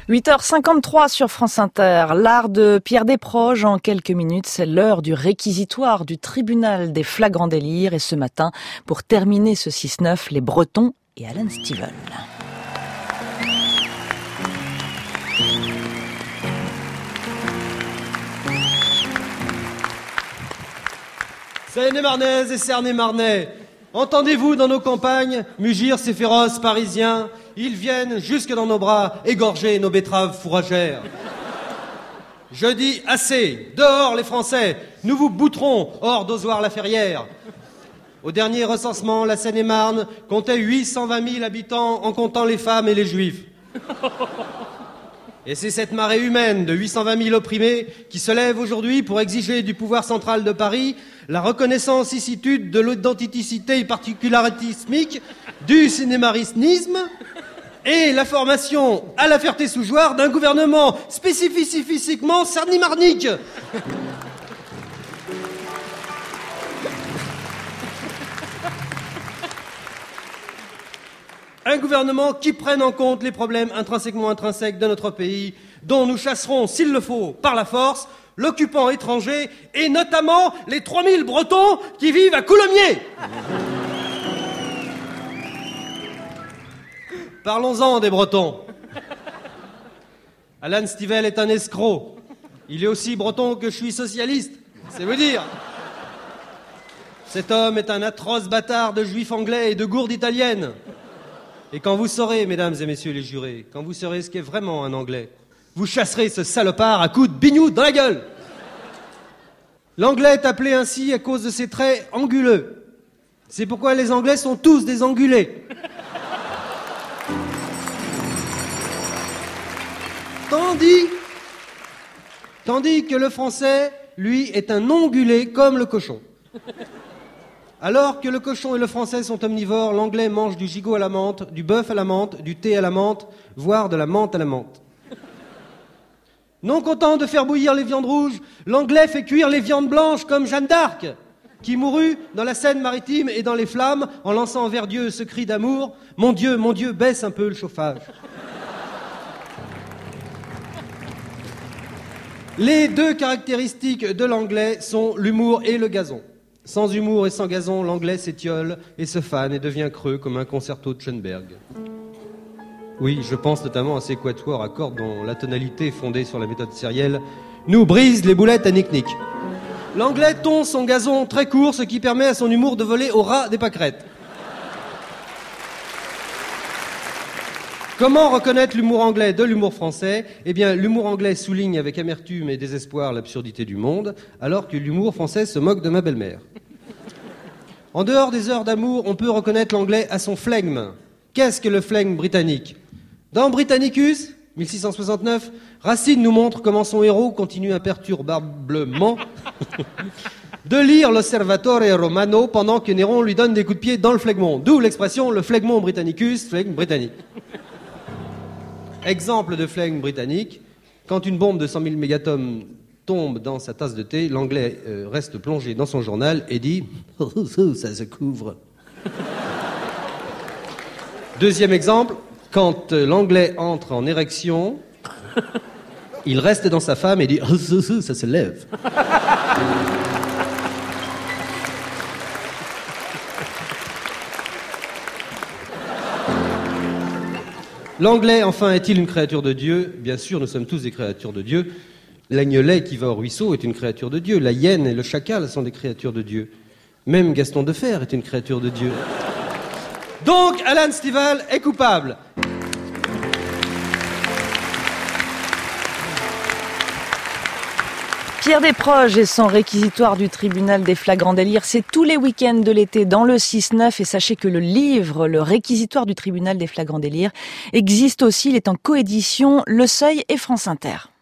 8h53 sur France Inter. L'art de Pierre Desproges en quelques minutes. C'est l'heure du réquisitoire du tribunal des flagrants délires. Et ce matin, pour terminer ce 6-9, les Bretons et Alan Stivell. Seine-et-Marnaises et Cernay-Marnais, entendez-vous dans nos campagnes mugir ces féroces Parisiens? Ils viennent jusque dans nos bras égorger nos betteraves fourragères. Je dis assez, dehors les Français, nous vous bouterons hors d'Ozoir-la-Ferrière. Au dernier recensement, la Seine-et-Marne comptait 820 000 habitants en comptant les femmes et les juifs. Et c'est cette marée humaine de 820 000 opprimés qui se lève aujourd'hui pour exiger du pouvoir central de Paris la reconnaissance icitude de l'identité particularitismique du cinémarisnisme et la formation à la Ferté-sous-Jouarre d'un gouvernement spécifiquement sarnimarnique. Un gouvernement qui prenne en compte les problèmes intrinsèquement intrinsèques de notre pays, dont nous chasserons, s'il le faut, par la force, l'occupant étranger, et notamment les 3000 Bretons qui vivent à Coulommiers. Parlons-en des Bretons. Alan Stivell est un escroc. Il est aussi breton que je suis socialiste, c'est vous dire. Cet homme est un atroce bâtard de juifs anglais et de gourdes italiennes. Et quand vous saurez, mesdames et messieurs les jurés, quand vous saurez ce qu'est vraiment un Anglais, vous chasserez ce salopard à coups de bignou dans la gueule. L'Anglais est appelé ainsi à cause de ses traits anguleux. C'est pourquoi les Anglais sont tous des angulés. Tandis que le Français, lui, est un ongulé comme le cochon. Alors que le cochon et le Français sont omnivores, l'Anglais mange du gigot à la menthe, du bœuf à la menthe, du thé à la menthe, voire de la menthe à la menthe. Non content de faire bouillir les viandes rouges, l'Anglais fait cuire les viandes blanches comme Jeanne d'Arc, qui mourut dans la Seine-Maritime et dans les flammes en lançant vers Dieu ce cri d'amour « Mon Dieu, baisse un peu le chauffage ». Les deux caractéristiques de l'Anglais sont l'humour et le gazon. Sans humour et sans gazon, l'Anglais s'étiole et se fane et devient creux comme un concerto de Schoenberg. Oui, je pense notamment à ces quatuors à cordes dont la tonalité fondée sur la méthode sérielle nous brise les boulettes à nick-nick. L'Anglais tond son gazon très court, ce qui permet à son humour de voler au ras des pâquerettes. Comment reconnaître l'humour anglais de l'humour français? Eh bien, l'humour anglais souligne avec amertume et désespoir l'absurdité du monde, alors que l'humour français se moque de ma belle-mère. En dehors des heures d'amour, on peut reconnaître l'anglais à son flegme. Qu'est-ce que le flegme britannique? Dans Britannicus, 1669, Racine nous montre comment son héros continue imperturbablement de lire l'Osservatore Romano pendant que Néron lui donne des coups de pied dans le flegmon. D'où l'expression le flegmon Britannicus, flegme britannique. Exemple de flegme britannique, quand une bombe de 100 000 mégatomes tombe dans sa tasse de thé, l'anglais reste plongé dans son journal et dit « Oh, ça se couvre ». Deuxième exemple, quand l'anglais entre en érection, il reste dans sa femme et dit « Oh, ça se lève ». L'anglais, enfin, est-il une créature de Dieu? Bien sûr, nous sommes tous des créatures de Dieu. L'agnelet qui va au ruisseau est une créature de Dieu. La hyène et le chacal sont des créatures de Dieu. Même Gaston Defferre est une créature de Dieu. Donc, Alan Stivell est coupable. Pierre Desproges et son réquisitoire du tribunal des flagrants délires, c'est tous les week-ends de l'été dans le 6-9. Et sachez que le livre, le réquisitoire du tribunal des flagrants délires, existe aussi. Il est en coédition Le Seuil et France Inter.